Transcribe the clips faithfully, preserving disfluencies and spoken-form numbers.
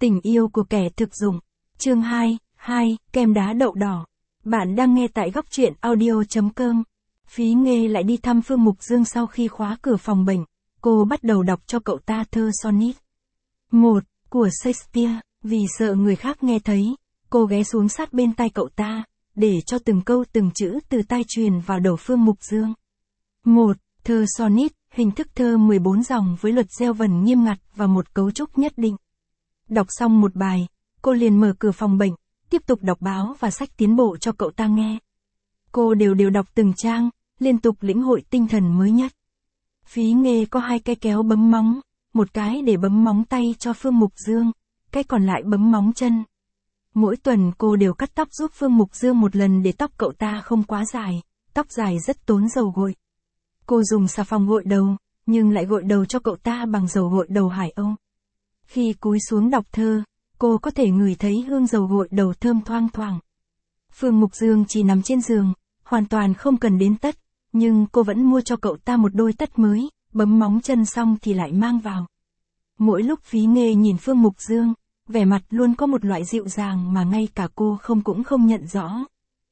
Tình yêu của kẻ thực dụng. Chương hai, hai, kem đá đậu đỏ. Bạn đang nghe tại góc truyện audio chấm com. Phí Nghê lại đi thăm Phương Mục Dương sau khi khóa cửa phòng bệnh. Cô bắt đầu đọc cho cậu ta thơ sonnet. một. Của Shakespeare. Vì sợ người khác nghe thấy, cô ghé xuống sát bên tai cậu ta, để cho từng câu từng chữ từ tai truyền vào đầu Phương Mục Dương. một. Thơ sonnet, hình thức thơ mười bốn dòng với luật gieo vần nghiêm ngặt và một cấu trúc nhất định. Đọc xong một bài, cô liền mở cửa phòng bệnh, tiếp tục đọc báo và sách tiến bộ cho cậu ta nghe. Cô đều đều đọc từng trang, liên tục lĩnh hội tinh thần mới nhất. Phí Nghê có hai cái kéo bấm móng, một cái để bấm móng tay cho Phương Mục Dương, cái còn lại bấm móng chân. Mỗi tuần cô đều cắt tóc giúp Phương Mục Dương một lần để tóc cậu ta không quá dài, tóc dài rất tốn dầu gội. Cô dùng xà phòng gội đầu, nhưng lại gội đầu cho cậu ta bằng dầu gội đầu Hải Âu. Khi cúi xuống đọc thơ, cô có thể ngửi thấy hương dầu gội đầu thơm thoang thoảng. Phương Mục Dương chỉ nằm trên giường, hoàn toàn không cần đến tất, nhưng cô vẫn mua cho cậu ta một đôi tất mới, bấm móng chân xong thì lại mang vào. Mỗi lúc Phí Nghê nhìn Phương Mục Dương, vẻ mặt luôn có một loại dịu dàng mà ngay cả cô không cũng không nhận rõ.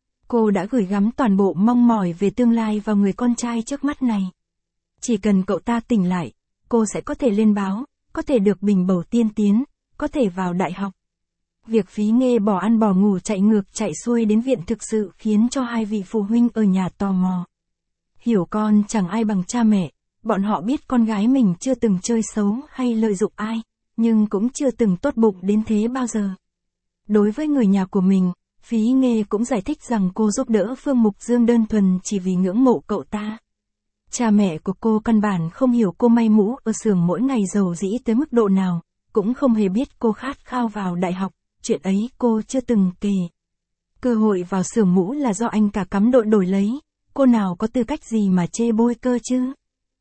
Cô đã gửi gắm toàn bộ mong mỏi về tương lai vào người con trai trước mắt này. Chỉ cần cậu ta tỉnh lại, cô sẽ có thể lên báo, có thể được bình bầu tiên tiến, có thể vào đại học. Việc Phí Nghê bỏ ăn bỏ ngủ chạy ngược chạy xuôi đến viện thực sự khiến cho hai vị phụ huynh ở nhà tò mò. Hiểu con chẳng ai bằng cha mẹ, bọn họ biết con gái mình chưa từng chơi xấu hay lợi dụng ai, nhưng cũng chưa từng tốt bụng đến thế bao giờ. Đối với người nhà của mình, Phí Nghê cũng giải thích rằng cô giúp đỡ Phương Mục Dương đơn thuần chỉ vì ngưỡng mộ cậu ta. Cha mẹ của cô căn bản không hiểu cô may mũ ở xưởng mỗi ngày giàu dĩ tới mức độ nào, cũng không hề biết cô khát khao vào đại học, chuyện ấy cô chưa từng kể. Cơ hội vào xưởng mũ là do anh cả cắm đội đổi lấy, cô nào có tư cách gì mà chê bôi cơ chứ.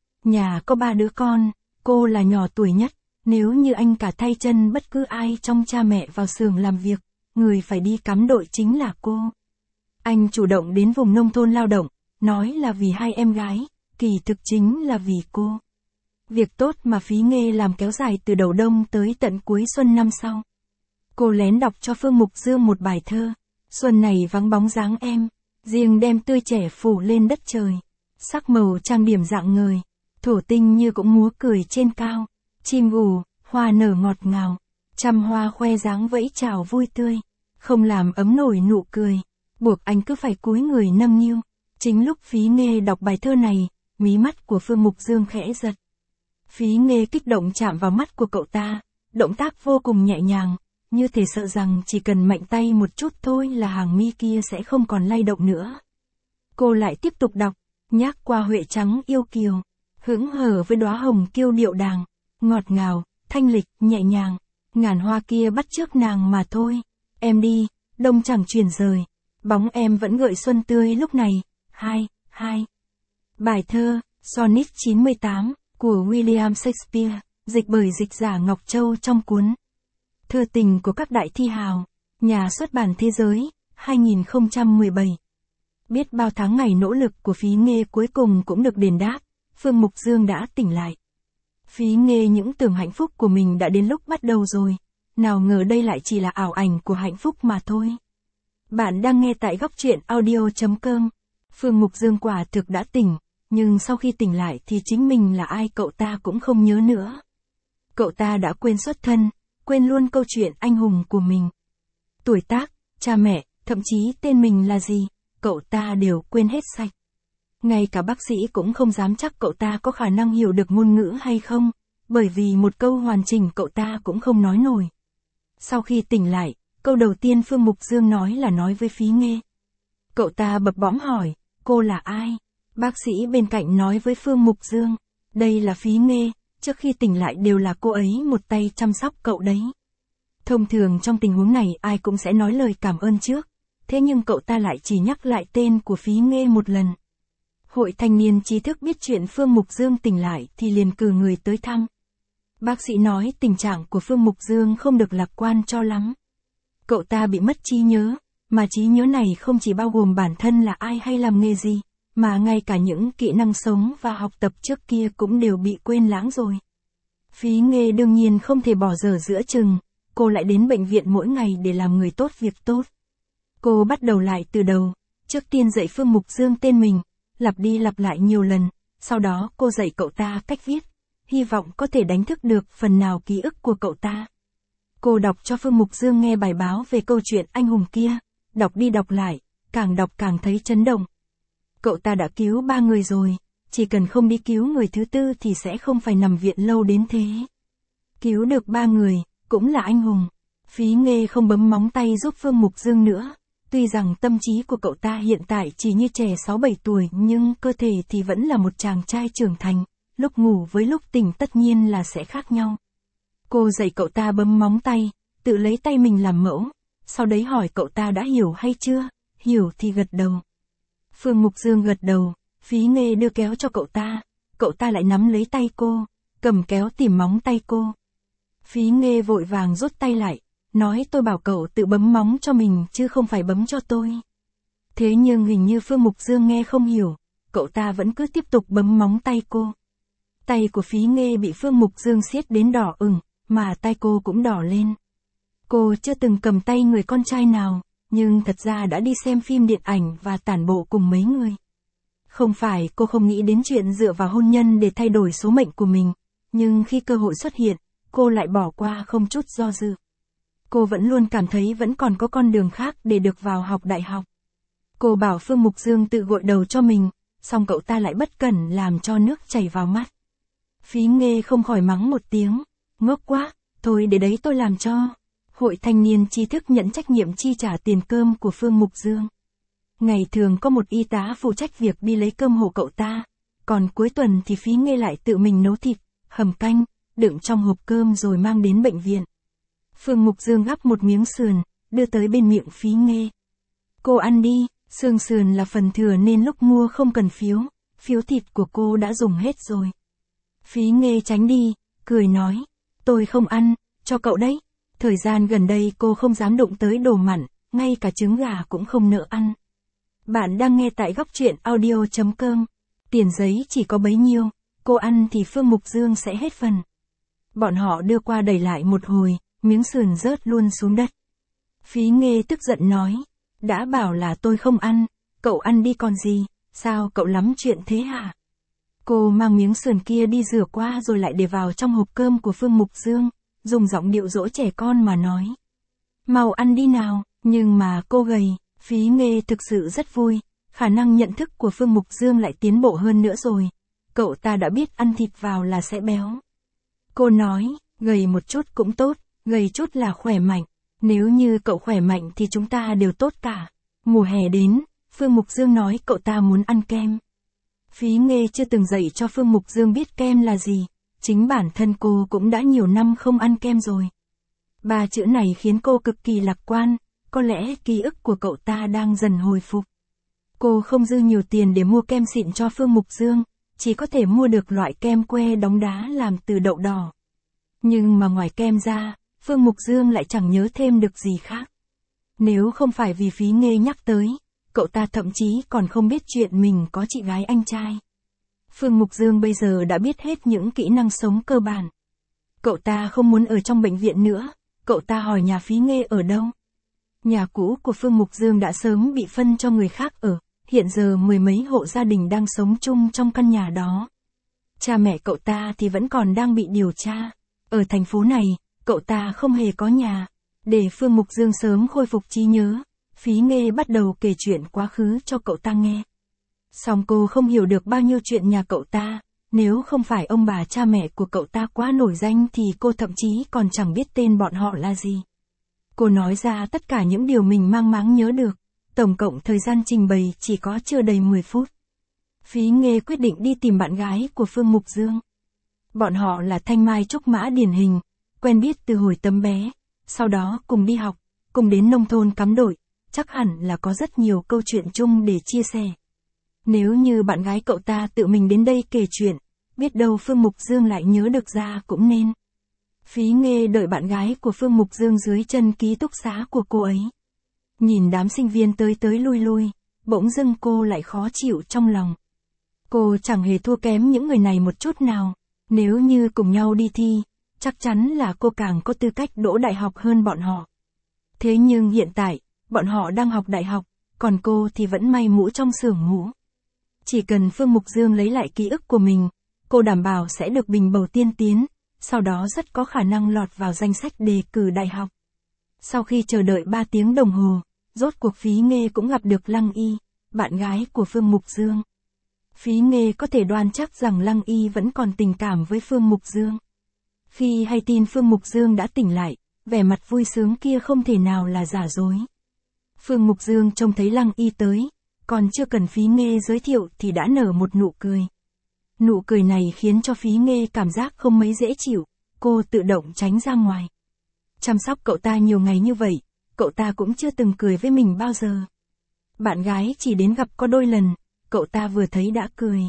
Nhà có ba đứa con, cô là nhỏ tuổi nhất, nếu như anh cả thay chân bất cứ ai trong cha mẹ vào xưởng làm việc, người phải đi cắm đội chính là cô. Anh chủ động đến vùng nông thôn lao động, nói là vì hai em gái, kỳ thực chính là vì cô. Việc tốt mà Phí Nghê làm kéo dài từ đầu đông tới tận cuối xuân năm sau. Cô lén đọc cho Phương Mục Dương một bài thơ, xuân này vắng bóng dáng em, riêng đem tươi trẻ phủ lên đất trời, sắc màu trang điểm dạng ngời, thổ tinh như cũng múa cười trên cao, chim gù, hoa nở ngọt ngào, trăm hoa khoe dáng vẫy chào vui tươi, không làm ấm nổi nụ cười, buộc anh cứ phải cúi người nâng niu. Chính lúc Phí Nghê đọc bài thơ này, mí mắt của Phương Mục Dương khẽ giật. Phí Nghê kích động chạm vào mắt của cậu ta, động tác vô cùng nhẹ nhàng, như thể sợ rằng chỉ cần mạnh tay một chút thôi là hàng mi kia sẽ không còn lay động nữa. Cô lại tiếp tục đọc, nhắc qua huệ trắng yêu kiều, hững hờ với đóa hồng kiêu điệu đàng, ngọt ngào, thanh lịch, nhẹ nhàng, ngàn hoa kia bắt chước nàng mà thôi. Em đi, đông chẳng chuyển rời, bóng em vẫn gợi xuân tươi lúc này. Hai, hai. Bài thơ, Sonnet chín mươi tám, của William Shakespeare, dịch bởi dịch giả Ngọc Châu trong cuốn Thơ tình của các đại thi hào, nhà xuất bản Thế giới, hai nghìn không trăm mười bảy. Biết bao tháng ngày nỗ lực của Phí Nghê cuối cùng cũng được đền đáp, Phương Mục Dương đã tỉnh lại. Phí Nghê những tưởng hạnh phúc của mình đã đến lúc bắt đầu rồi, nào ngờ đây lại chỉ là ảo ảnh của hạnh phúc mà thôi. Bạn đang nghe tại góc truyện audio chấm com. Phương Mục Dương quả thực đã tỉnh, nhưng sau khi tỉnh lại thì chính mình là ai cậu ta cũng không nhớ nữa. Cậu ta đã quên xuất thân, quên luôn câu chuyện anh hùng của mình. Tuổi tác, cha mẹ, thậm chí tên mình là gì, cậu ta đều quên hết sạch. Ngay cả bác sĩ cũng không dám chắc cậu ta có khả năng hiểu được ngôn ngữ hay không, bởi vì một câu hoàn chỉnh cậu ta cũng không nói nổi. Sau khi tỉnh lại, câu đầu tiên Phương Mục Dương nói là nói với Phí Nghê. Cậu ta bập bõm hỏi, cô là ai? Bác sĩ bên cạnh nói với Phương Mục Dương, đây là Phí Nghê, trước khi tỉnh lại đều là cô ấy một tay chăm sóc cậu đấy. Thông thường trong tình huống này ai cũng sẽ nói lời cảm ơn trước, thế nhưng cậu ta lại chỉ nhắc lại tên của Phí Nghê một lần. Hội thanh niên trí thức biết chuyện Phương Mục Dương tỉnh lại thì liền cử người tới thăm. Bác sĩ nói tình trạng của Phương Mục Dương không được lạc quan cho lắm. Cậu ta bị mất trí nhớ, mà trí nhớ này không chỉ bao gồm bản thân là ai hay làm nghề gì, mà ngay cả những kỹ năng sống và học tập trước kia cũng đều bị quên lãng rồi. Phí Nghê đương nhiên không thể bỏ dở giữa chừng, cô lại đến bệnh viện mỗi ngày để làm người tốt việc tốt. Cô bắt đầu lại từ đầu, trước tiên dạy Phương Mục Dương tên mình, lặp đi lặp lại nhiều lần, sau đó cô dạy cậu ta cách viết, hy vọng có thể đánh thức được phần nào ký ức của cậu ta. Cô đọc cho Phương Mục Dương nghe bài báo về câu chuyện anh hùng kia, đọc đi đọc lại, càng đọc càng thấy chấn động. Cậu ta đã cứu ba người rồi, chỉ cần không đi cứu người thứ tư thì sẽ không phải nằm viện lâu đến thế. Cứu được ba người, cũng là anh hùng. Phí Nghê không bấm móng tay giúp Phương Mục Dương nữa. Tuy rằng tâm trí của cậu ta hiện tại chỉ như trẻ sáu bảy tuổi nhưng cơ thể thì vẫn là một chàng trai trưởng thành, lúc ngủ với lúc tỉnh tất nhiên là sẽ khác nhau. Cô dạy cậu ta bấm móng tay, tự lấy tay mình làm mẫu, sau đấy hỏi cậu ta đã hiểu hay chưa, hiểu thì gật đầu. Phương Mục Dương gật đầu, Phí Nghê đưa kéo cho cậu ta, cậu ta lại nắm lấy tay cô, cầm kéo tìm móng tay cô. Phí Nghê vội vàng rút tay lại, nói tôi bảo cậu tự bấm móng cho mình chứ không phải bấm cho tôi. Thế nhưng hình như Phương Mục Dương nghe không hiểu, cậu ta vẫn cứ tiếp tục bấm móng tay cô. Tay của Phí Nghê bị Phương Mục Dương siết đến đỏ ửng, mà tay cô cũng đỏ lên. Cô chưa từng cầm tay người con trai nào, nhưng thật ra đã đi xem phim điện ảnh và tản bộ cùng mấy người. Không phải cô không nghĩ đến chuyện dựa vào hôn nhân để thay đổi số mệnh của mình, nhưng khi cơ hội xuất hiện, cô lại bỏ qua không chút do dự. Cô vẫn luôn cảm thấy vẫn còn có con đường khác để được vào học đại học. Cô bảo Phương Mục Dương tự gội đầu cho mình, xong cậu ta lại bất cẩn làm cho nước chảy vào mắt. Phí Nghê không khỏi mắng một tiếng, ngốc quá, thôi để đấy tôi làm cho. Hội thanh niên trí thức nhận trách nhiệm chi trả tiền cơm của Phương Mục Dương. Ngày thường có một y tá phụ trách việc đi lấy cơm hộ cậu ta, còn cuối tuần thì Phí Nghê lại tự mình nấu thịt, hầm canh, đựng trong hộp cơm rồi mang đến bệnh viện. Phương Mục Dương gắp một miếng sườn, đưa tới bên miệng Phí Nghê. Cô ăn đi, xương sườn là phần thừa nên lúc mua không cần phiếu, phiếu thịt của cô đã dùng hết rồi. Phí Nghê tránh đi, cười nói, tôi không ăn, cho cậu đấy. Thời gian gần đây cô không dám đụng tới đồ mặn, ngay cả trứng gà cũng không nỡ ăn. Bạn đang nghe tại góc truyện audio chấm com. Tiền giấy chỉ có bấy nhiêu, cô ăn thì Phương Mục Dương sẽ hết phần. Bọn họ đưa qua đẩy lại một hồi, miếng sườn rớt luôn xuống đất. Phí Nghê tức giận nói, đã bảo là tôi không ăn, cậu ăn đi còn gì, sao cậu lắm chuyện thế hả? Cô mang miếng sườn kia đi rửa qua rồi lại để vào trong hộp cơm của Phương Mục Dương, dùng giọng điệu dỗ trẻ con mà nói. Mau ăn đi nào, nhưng mà cô gầy, Phí Nghê thực sự rất vui, khả năng nhận thức của Phương Mục Dương lại tiến bộ hơn nữa rồi. Cậu ta đã biết ăn thịt vào là sẽ béo. Cô nói, gầy một chút cũng tốt, gầy chút là khỏe mạnh. Nếu như cậu khỏe mạnh thì chúng ta đều tốt cả. Mùa hè đến, Phương Mục Dương nói cậu ta muốn ăn kem. Phí Nghê chưa từng dạy cho Phương Mục Dương biết kem là gì. Chính bản thân cô cũng đã nhiều năm không ăn kem rồi. Ba chữ này khiến cô cực kỳ lạc quan, có lẽ ký ức của cậu ta đang dần hồi phục. Cô không dư nhiều tiền để mua kem xịn cho Phương Mục Dương, chỉ có thể mua được loại kem que đóng đá làm từ đậu đỏ. Nhưng mà ngoài kem ra, Phương Mục Dương lại chẳng nhớ thêm được gì khác. Nếu không phải vì Phí Nghê nhắc tới, cậu ta thậm chí còn không biết chuyện mình có chị gái anh trai. Phương Mục Dương bây giờ đã biết hết những kỹ năng sống cơ bản. Cậu ta không muốn ở trong bệnh viện nữa, cậu ta hỏi nhà Phí Nghê ở đâu. Nhà cũ của Phương Mục Dương đã sớm bị phân cho người khác ở, hiện giờ mười mấy hộ gia đình đang sống chung trong căn nhà đó. Cha mẹ cậu ta thì vẫn còn đang bị điều tra. Ở thành phố này, cậu ta không hề có nhà. Để Phương Mục Dương sớm khôi phục trí nhớ, Phí Nghê bắt đầu kể chuyện quá khứ cho cậu ta nghe. Song cô không hiểu được bao nhiêu chuyện nhà cậu ta, nếu không phải ông bà cha mẹ của cậu ta quá nổi danh thì cô thậm chí còn chẳng biết tên bọn họ là gì. Cô nói ra tất cả những điều mình mang máng nhớ được, tổng cộng thời gian trình bày chỉ có chưa đầy mười phút. Phí Nghê quyết định đi tìm bạn gái của Phương Mục Dương. Bọn họ là thanh mai trúc mã điển hình, quen biết từ hồi tấm bé, sau đó cùng đi học, cùng đến nông thôn cắm đội, chắc hẳn là có rất nhiều câu chuyện chung để chia sẻ. Nếu như bạn gái cậu ta tự mình đến đây kể chuyện, biết đâu Phương Mục Dương lại nhớ được ra cũng nên. Phí Nghê đợi bạn gái của Phương Mục Dương dưới chân ký túc xá của cô ấy. Nhìn đám sinh viên tới tới lui lui, bỗng dưng cô lại khó chịu trong lòng. Cô chẳng hề thua kém những người này một chút nào. Nếu như cùng nhau đi thi, chắc chắn là cô càng có tư cách đỗ đại học hơn bọn họ. Thế nhưng hiện tại, bọn họ đang học đại học, còn cô thì vẫn may mũ trong xưởng mũ. Chỉ cần Phương Mục Dương lấy lại ký ức của mình, cô đảm bảo sẽ được bình bầu tiên tiến, sau đó rất có khả năng lọt vào danh sách đề cử đại học. Sau khi chờ đợi ba tiếng đồng hồ, rốt cuộc Phí Nghê cũng gặp được Lăng Y, bạn gái của Phương Mục Dương. Phí Nghê có thể đoán chắc rằng Lăng Y vẫn còn tình cảm với Phương Mục Dương. Khi hay tin Phương Mục Dương đã tỉnh lại, vẻ mặt vui sướng kia không thể nào là giả dối. Phương Mục Dương trông thấy Lăng Y tới, còn chưa cần Phí Nghê giới thiệu thì đã nở một nụ cười. Nụ cười này khiến cho Phí Nghê cảm giác không mấy dễ chịu, cô tự động tránh ra ngoài. Chăm sóc cậu ta nhiều ngày như vậy, cậu ta cũng chưa từng cười với mình bao giờ. Bạn gái chỉ đến gặp có đôi lần, cậu ta vừa thấy đã cười.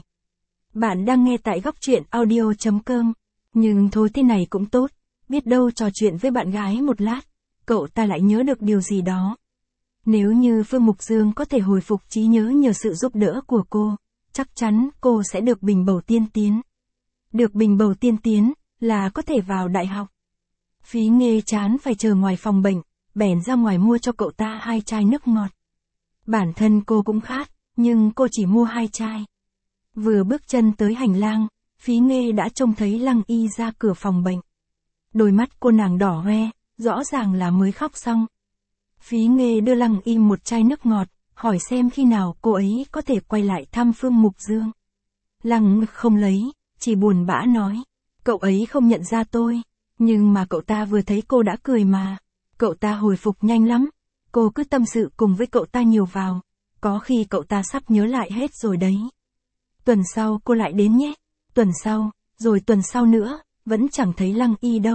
Bạn đang nghe tại góc truyện audio chấm com, nhưng thôi thế này cũng tốt, biết đâu trò chuyện với bạn gái một lát, cậu ta lại nhớ được điều gì đó. Nếu như Phương Mục Dương có thể hồi phục trí nhớ nhờ sự giúp đỡ của cô, chắc chắn cô sẽ được bình bầu tiên tiến. Được bình bầu tiên tiến, là có thể vào đại học. Phí Nghê chán phải chờ ngoài phòng bệnh, bèn ra ngoài mua cho cậu ta hai chai nước ngọt. Bản thân cô cũng khát, nhưng cô chỉ mua hai chai. Vừa bước chân tới hành lang, Phí Nghê đã trông thấy Lăng Y ra cửa phòng bệnh. Đôi mắt cô nàng đỏ hoe, rõ ràng là mới khóc xong. Phí Nghê đưa Lăng Y một chai nước ngọt, hỏi xem khi nào cô ấy có thể quay lại thăm Phương Mục Dương. Lăng không lấy, chỉ buồn bã nói, cậu ấy không nhận ra tôi, nhưng mà cậu ta vừa thấy cô đã cười mà. Cậu ta hồi phục nhanh lắm, cô cứ tâm sự cùng với cậu ta nhiều vào, có khi cậu ta sắp nhớ lại hết rồi đấy. Tuần sau cô lại đến nhé, tuần sau, rồi tuần sau nữa, vẫn chẳng thấy Lăng Y đâu.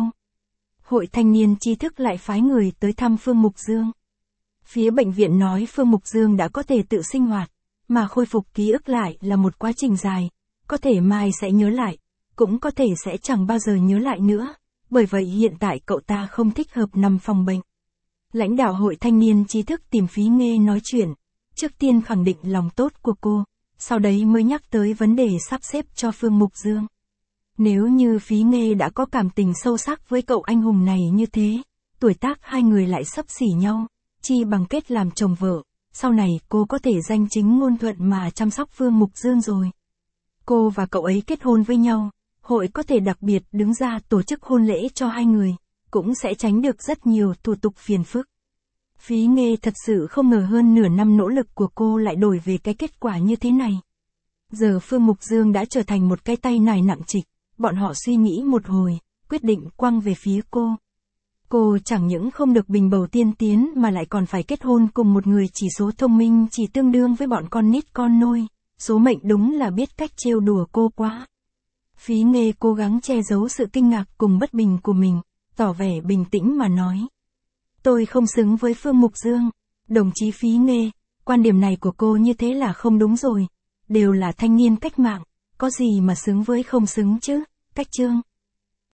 Hội thanh niên trí thức lại phái người tới thăm Phương Mục Dương. Phía bệnh viện nói Phương Mục Dương đã có thể tự sinh hoạt, mà khôi phục ký ức lại là một quá trình dài, có thể mai sẽ nhớ lại, cũng có thể sẽ chẳng bao giờ nhớ lại nữa, bởi vậy hiện tại cậu ta không thích hợp nằm phòng bệnh. Lãnh đạo hội thanh niên trí thức tìm Phí Nghê nói chuyện, trước tiên khẳng định lòng tốt của cô, sau đấy mới nhắc tới vấn đề sắp xếp cho Phương Mục Dương. Nếu như Phí Nghê đã có cảm tình sâu sắc với cậu anh hùng này như thế, tuổi tác hai người lại xấp xỉ nhau, chi bằng kết làm chồng vợ, sau này cô có thể danh chính ngôn thuận mà chăm sóc Phương Mục Dương rồi. Cô và cậu ấy kết hôn với nhau, hội có thể đặc biệt đứng ra tổ chức hôn lễ cho hai người, cũng sẽ tránh được rất nhiều thủ tục phiền phức. Phí Nghê thật sự không ngờ hơn nửa năm nỗ lực của cô lại đổi về cái kết quả như thế này. Giờ Phương Mục Dương đã trở thành một cái tay nải nặng trịch, bọn họ suy nghĩ một hồi, quyết định quăng về phía cô. Cô chẳng những không được bình bầu tiên tiến mà lại còn phải kết hôn cùng một người chỉ số thông minh chỉ tương đương với bọn con nít con nôi, số mệnh đúng là biết cách trêu đùa cô quá. Phí Nghê cố gắng che giấu sự kinh ngạc cùng bất bình của mình, tỏ vẻ bình tĩnh mà nói. Tôi không xứng với Phương Mục Dương. Đồng chí Phí Nghê, quan điểm này của cô như thế là không đúng rồi. Đều là thanh niên cách mạng, có gì mà xứng với không xứng chứ, Cách Chương.